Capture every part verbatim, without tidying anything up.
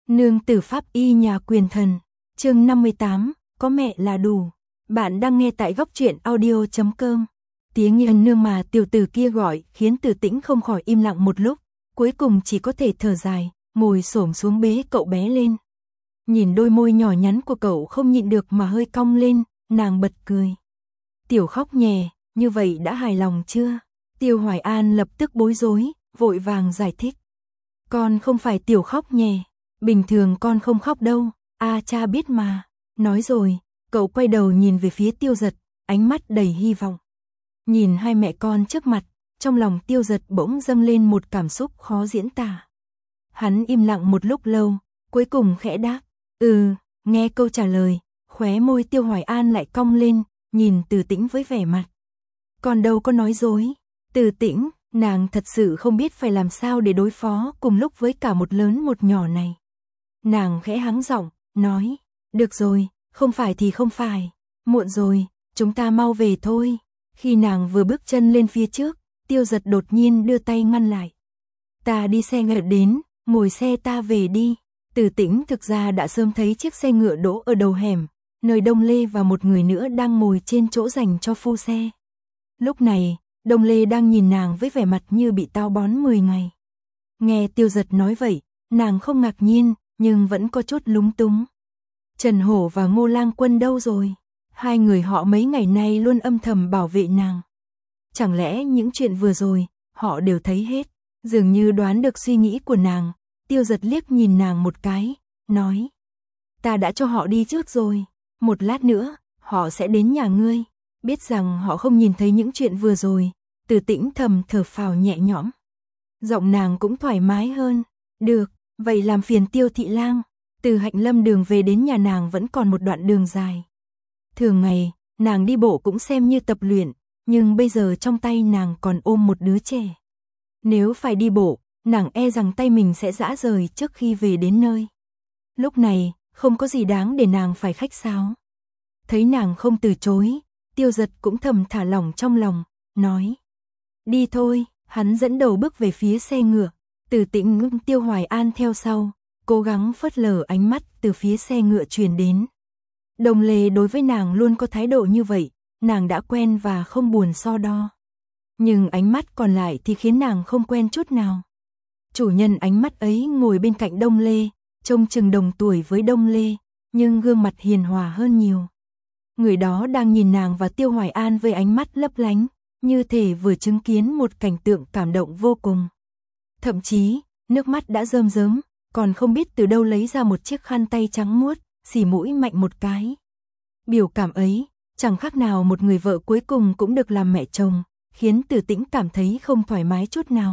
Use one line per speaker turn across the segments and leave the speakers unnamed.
Nương tử pháp y nhà quyền thần, chương năm mươi tám, có mẹ là đủ. Bạn đang nghe tại góc truyện audio chấm com. Tiếng nhân nương mà tiểu tử kia gọi khiến Từ Tĩnh không khỏi im lặng một lúc, cuối cùng chỉ có thể thở dài, ngồi xổm xuống bế cậu bé lên. Nhìn đôi môi nhỏ nhắn của cậu không nhịn được mà hơi cong lên, nàng bật cười. Tiểu khóc nhè, như vậy đã hài lòng chưa? Tiêu Hoài An lập tức bối rối, vội vàng giải thích. Con không phải tiểu khóc nhè, bình thường con không khóc đâu, a cha biết mà. Nói rồi, cậu quay đầu nhìn về phía Tiêu Dật, ánh mắt đầy hy vọng. Nhìn hai mẹ con trước mặt, trong lòng Tiêu Dật bỗng dâng lên một cảm xúc khó diễn tả. Hắn im lặng một lúc lâu, cuối cùng khẽ đáp, ừ, nghe câu trả lời, khóe môi Tiêu Hoài An lại cong lên, nhìn Từ Tĩnh với vẻ mặt. Còn đâu có nói dối, Từ Tĩnh, nàng thật sự không biết phải làm sao để đối phó cùng lúc với cả một lớn một nhỏ này. Nàng khẽ hắng giọng, nói, được rồi, không phải thì không phải, muộn rồi, chúng ta mau về thôi. Khi nàng vừa bước chân lên phía trước, Tiêu Dật đột nhiên đưa tay ngăn lại. Ta đi xe ngựa đến, ngồi xe ta về đi. Từ Tĩnh thực ra đã sớm thấy chiếc xe ngựa đỗ ở đầu hẻm, nơi Đông Lê và một người nữa đang ngồi trên chỗ dành cho phu xe. Lúc này, Đông Lê đang nhìn nàng với vẻ mặt như bị táo bón mười ngày. Nghe Tiêu Dật nói vậy, nàng không ngạc nhiên, nhưng vẫn có chút lúng túng. Trần Hổ và Ngô Lang Quân đâu rồi? Hai người họ mấy ngày nay luôn âm thầm bảo vệ nàng. Chẳng lẽ những chuyện vừa rồi, họ đều thấy hết? Dường như đoán được suy nghĩ của nàng, Tiêu Dật liếc nhìn nàng một cái, nói. Ta đã cho họ đi trước rồi, một lát nữa, họ sẽ đến nhà ngươi. Biết rằng họ không nhìn thấy những chuyện vừa rồi, Từ Tĩnh thầm thở phào nhẹ nhõm. Giọng nàng cũng thoải mái hơn. Được, vậy làm phiền Tiêu thị lang. Từ Hạnh Lâm đường về đến nhà nàng vẫn còn một đoạn đường dài. Thường ngày, nàng đi bộ cũng xem như tập luyện, nhưng bây giờ trong tay nàng còn ôm một đứa trẻ. Nếu phải đi bộ, nàng e rằng tay mình sẽ rã rời trước khi về đến nơi. Lúc này, không có gì đáng để nàng phải khách sáo. Thấy nàng không từ chối, Tiêu Dật cũng thầm thả lỏng trong lòng, nói. Đi thôi, hắn dẫn đầu bước về phía xe ngựa, Từ Tĩnh ngưng Tiêu Hoài An theo sau, cố gắng phớt lờ ánh mắt từ phía xe ngựa truyền đến. Đồng Lê đối với nàng luôn có thái độ như vậy, nàng đã quen và không buồn so đo. Nhưng ánh mắt còn lại thì khiến nàng không quen chút nào. Chủ nhân ánh mắt ấy ngồi bên cạnh Đông Lê, trông chừng đồng tuổi với Đông Lê, nhưng gương mặt hiền hòa hơn nhiều. Người đó đang nhìn nàng và Tiêu Hoài An với ánh mắt lấp lánh, như thể vừa chứng kiến một cảnh tượng cảm động vô cùng. Thậm chí, nước mắt đã rơm rớm, còn không biết từ đâu lấy ra một chiếc khăn tay trắng muốt, xì mũi mạnh một cái. Biểu cảm ấy, chẳng khác nào một người vợ cuối cùng cũng được làm mẹ chồng, khiến Từ Tĩnh cảm thấy không thoải mái chút nào.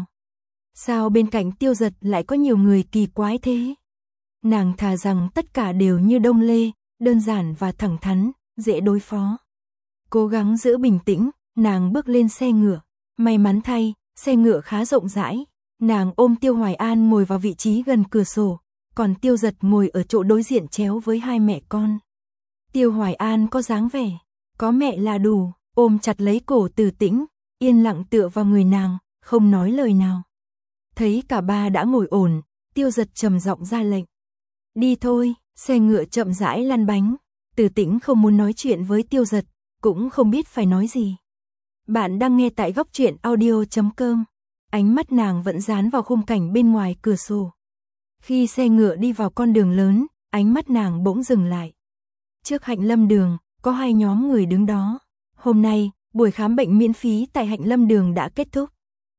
Sao bên cạnh Tiêu Dật lại có nhiều người kỳ quái thế? Nàng thà rằng tất cả đều như Đông Lê, đơn giản và thẳng thắn, dễ đối phó. Cố gắng giữ bình tĩnh, nàng bước lên xe ngựa. May mắn thay, xe ngựa khá rộng rãi. Nàng ôm Tiêu Hoài An ngồi vào vị trí gần cửa sổ, còn Tiêu Dật ngồi ở chỗ đối diện chéo với hai mẹ con. Tiêu Hoài An có dáng vẻ, có mẹ là đủ, ôm chặt lấy cổ Từ Tĩnh, yên lặng tựa vào người nàng, không nói lời nào. Thấy cả ba đã ngồi ổn, Tiêu Dật trầm giọng ra lệnh. Đi thôi, xe ngựa chậm rãi lăn bánh. Từ Tĩnh không muốn nói chuyện với Tiêu Dật, cũng không biết phải nói gì. Bạn đang nghe tại góc truyện audio chấm com. Ánh mắt nàng vẫn dán vào khung cảnh bên ngoài cửa sổ. Khi xe ngựa đi vào con đường lớn, ánh mắt nàng bỗng dừng lại. Trước Hạnh Lâm đường, có hai nhóm người đứng đó. Hôm nay, buổi khám bệnh miễn phí tại Hạnh Lâm đường đã kết thúc.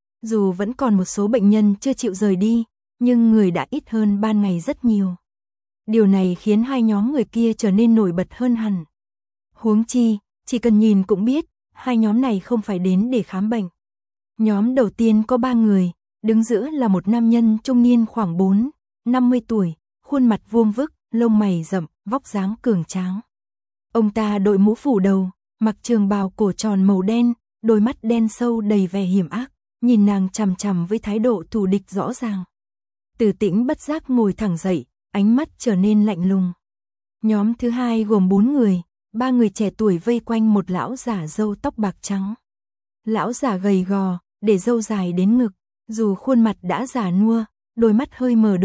Dù vẫn còn một số bệnh nhân chưa chịu rời đi, nhưng người đã ít hơn ban ngày rất nhiều. Điều này khiến hai nhóm người kia trở nên nổi bật hơn hẳn. Huống chi, chỉ cần nhìn cũng biết, hai nhóm này không phải đến để khám bệnh. Nhóm đầu tiên có ba người, đứng giữa là một nam nhân trung niên khoảng bốn, năm mươi tuổi, khuôn mặt vuông vức, lông mày rậm, vóc dáng cường tráng. Ông ta đội mũ phủ đầu, mặc trường bào cổ tròn màu đen, đôi mắt đen sâu đầy vẻ hiểm ác, nhìn nàng chằm chằm với thái độ thù địch rõ ràng. Từ Tĩnh bất giác ngồi thẳng dậy, ánh mắt trở nên lạnh lùng. Nhóm thứ hai gồm bốn người, ba người trẻ tuổi vây quanh một lão giả râu tóc bạc trắng. Lão giả gầy gò, để râu dài đến ngực, dù khuôn mặt đã già nua, đôi mắt hơi mờ đục,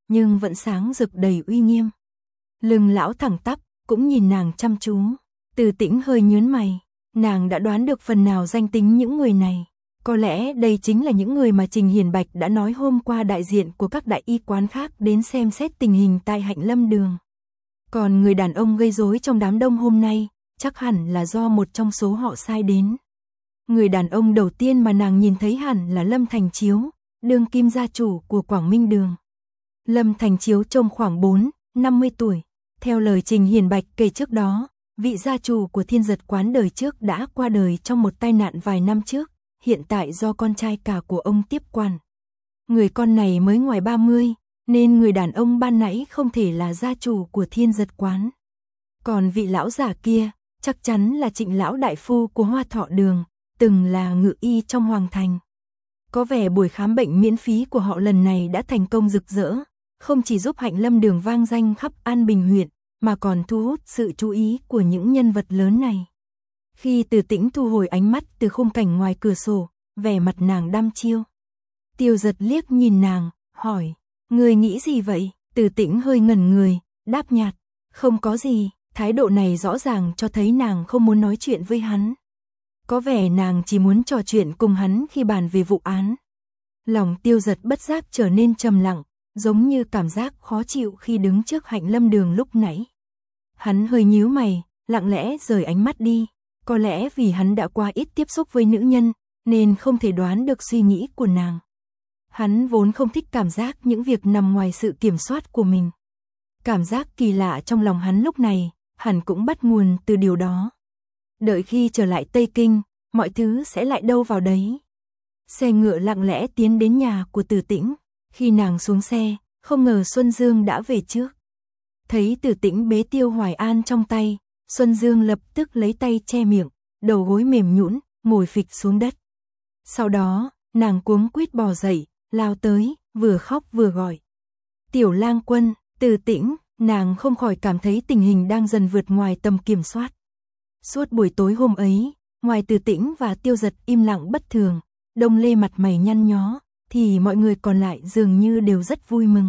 nhưng vẫn sáng rực đầy uy nghiêm. Lưng lão thẳng tắp, cũng nhìn nàng chăm chú. Từ Tĩnh hơi nhướng mày, nàng đã đoán được phần nào danh tính những người này. Có lẽ đây chính là những người mà Trình Hiền Bạch đã nói hôm qua đại diện của các đại y quán khác đến xem xét tình hình tại Hạnh Lâm Đường. Còn người đàn ông gây rối trong đám đông hôm nay, chắc hẳn là do một trong số họ sai đến. Người đàn ông đầu tiên mà nàng nhìn thấy hẳn là Lâm Thành Chiếu, đương kim gia chủ của Quảng Minh Đường. Lâm Thành Chiếu trông khoảng bốn, năm mươi tuổi. Theo lời Trình Hiền Bạch kể trước đó, vị gia chủ của Thiên Giật quán đời trước đã qua đời trong một tai nạn vài năm trước, hiện tại do con trai cả của ông tiếp quản. Người con này mới ngoài ba mươi, nên người đàn ông ban nãy không thể là gia chủ của Thiên Giật quán. Còn vị lão giả kia, chắc chắn là Trịnh lão đại phu của Hoa Thọ Đường, từng là ngự y trong Hoàng Thành. Có vẻ buổi khám bệnh miễn phí của họ lần này đã thành công rực rỡ, không chỉ giúp Hạnh Lâm Đường vang danh khắp An Bình huyện, mà còn thu hút sự chú ý của những nhân vật lớn này. Khi Từ Tĩnh thu hồi ánh mắt từ khung cảnh ngoài cửa sổ, vẻ mặt nàng đăm chiêu. Tiêu Giật liếc nhìn nàng, hỏi, người nghĩ gì vậy? Từ Tĩnh hơi ngẩn người, đáp nhạt, không có gì. Thái độ này rõ ràng cho thấy nàng không muốn nói chuyện với hắn. Có vẻ nàng chỉ muốn trò chuyện cùng hắn khi bàn về vụ án. Lòng Tiêu Giật bất giác trở nên trầm lặng, giống như cảm giác khó chịu khi đứng trước Hạnh Lâm Đường lúc nãy. Hắn hơi nhíu mày, lặng lẽ rời ánh mắt đi. Có lẽ vì hắn đã quá ít tiếp xúc với nữ nhân, nên không thể đoán được suy nghĩ của nàng. Hắn vốn không thích cảm giác những việc nằm ngoài sự kiểm soát của mình. Cảm giác kỳ lạ trong lòng hắn lúc này, hẳn cũng bắt nguồn từ điều đó. Đợi khi trở lại Tây Kinh, mọi thứ sẽ lại đâu vào đấy. Xe ngựa lặng lẽ tiến đến nhà của Từ Tĩnh. Khi nàng xuống xe, không ngờ Xuân Dương đã về trước. Thấy Từ Tĩnh bế Tiêu Hoài An trong tay, Xuân Dương lập tức lấy tay che miệng, đầu gối mềm nhũn, ngồi phịch xuống đất. Sau đó, nàng cuống quýt bò dậy, lao tới, vừa khóc vừa gọi. Tiểu Lang Quân, Từ Tĩnh. Nàng không khỏi cảm thấy tình hình đang dần vượt ngoài tầm kiểm soát. Suốt buổi tối hôm ấy, ngoài Từ Tĩnh và Tiêu Giật im lặng bất thường, Đông Lê mặt mày nhăn nhó, thì mọi người còn lại dường như đều rất vui mừng.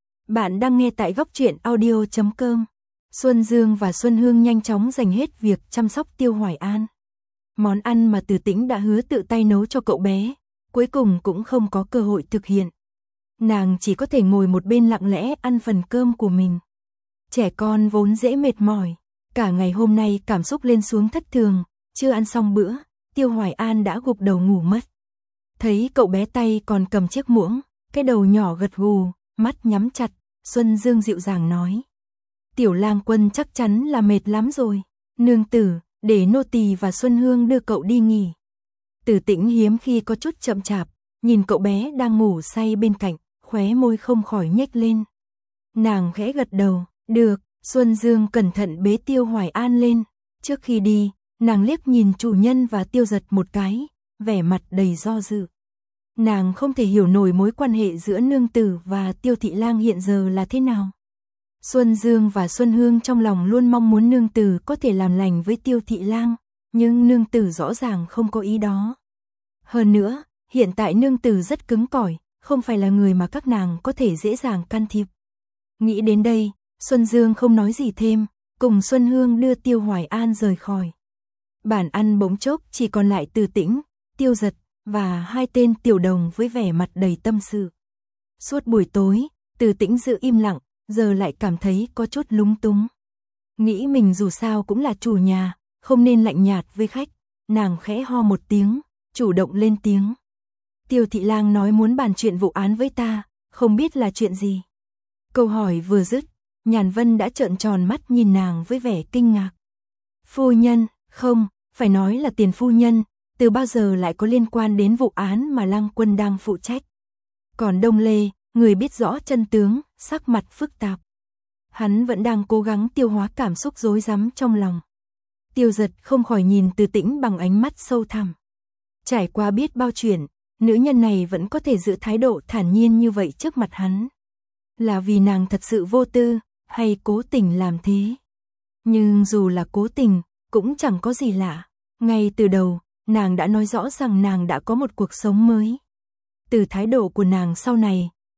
Bạn đang nghe tại góc truyện audio chấm com. Xuân Dương và Xuân Hương nhanh chóng dành hết việc chăm sóc Tiêu Hoài An. Món ăn mà Từ Tĩnh đã hứa tự tay nấu cho cậu bé, cuối cùng cũng không có cơ hội thực hiện. Nàng chỉ có thể ngồi một bên lặng lẽ ăn phần cơm của mình. Trẻ con vốn dễ mệt mỏi, cả ngày hôm nay cảm xúc lên xuống thất thường, chưa ăn xong bữa, Tiêu Hoài An đã gục đầu ngủ mất. Thấy cậu bé tay còn cầm chiếc muỗng, cái đầu nhỏ gật gù, mắt nhắm chặt, Xuân Dương dịu dàng nói. Tiểu Lang Quân chắc chắn là mệt lắm rồi, nương tử, để nô tỳ và Xuân Hương đưa cậu đi nghỉ. Từ Tĩnh hiếm khi có chút chậm chạp, nhìn cậu bé đang ngủ say bên cạnh, khóe môi không khỏi nhếch lên. Nàng khẽ gật đầu. Được, Xuân Dương cẩn thận bế Tiêu Hoài An lên. Trước khi đi, nàng liếc nhìn chủ nhân và Tiêu Giật một cái, vẻ mặt đầy do dự. Nàng không thể hiểu nổi mối quan hệ giữa nương tử và Tiêu Thị Lang hiện giờ là thế nào. Xuân Dương và Xuân Hương trong lòng luôn mong muốn nương tử có thể làm lành với Tiêu Thị Lang, nhưng nương tử rõ ràng không có ý đó. Hơn nữa, hiện tại nương tử rất cứng cỏi, không phải là người mà các nàng có thể dễ dàng can thiệp. Nghĩ đến đây, Xuân Dương không nói gì thêm, cùng Xuân Hương đưa Tiêu Hoài An rời khỏi. Bàn ăn bỗng chốc chỉ còn lại Từ Tĩnh, Tiêu Giật và hai tên tiểu đồng với vẻ mặt đầy tâm sự. Suốt buổi tối, Từ Tĩnh giữ im lặng, giờ lại cảm thấy có chút lúng túng. Nghĩ mình dù sao cũng là chủ nhà, không nên lạnh nhạt với khách, nàng khẽ ho một tiếng, chủ động lên tiếng. Tiêu Thị Lang nói muốn bàn chuyện vụ án với ta, không biết là chuyện gì. Câu hỏi vừa dứt, Nhàn Vân đã trợn tròn mắt nhìn nàng với vẻ kinh ngạc. Phu nhân, không, phải nói là tiền phu nhân, từ bao giờ lại có liên quan đến vụ án mà Lang Quân đang phụ trách. Còn Đông Lê, người biết rõ chân tướng, sắc mặt phức tạp. Hắn vẫn đang cố gắng tiêu hóa cảm xúc rối rắm trong lòng. Tiêu Giật không khỏi nhìn Từ Tĩnh bằng ánh mắt sâu thẳm. Trải qua biết bao chuyện, nữ nhân này vẫn có thể giữ thái độ thản nhiên như vậy trước mặt hắn. Là vì nàng thật sự vô tư, hay cố tình làm thế. Nhưng dù là cố tình, cũng chẳng có gì lạ. Ngay từ đầu, nàng đã nói rõ rằng nàng đã có một cuộc sống mới. Từ thái độ của nàng sau này,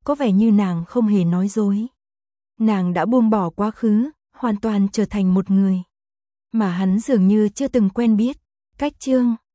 có vẻ như nàng không hề nói dối. Nàng đã buông bỏ quá khứ, hoàn toàn trở thành một người mà hắn dường như chưa từng quen biết. Cách chương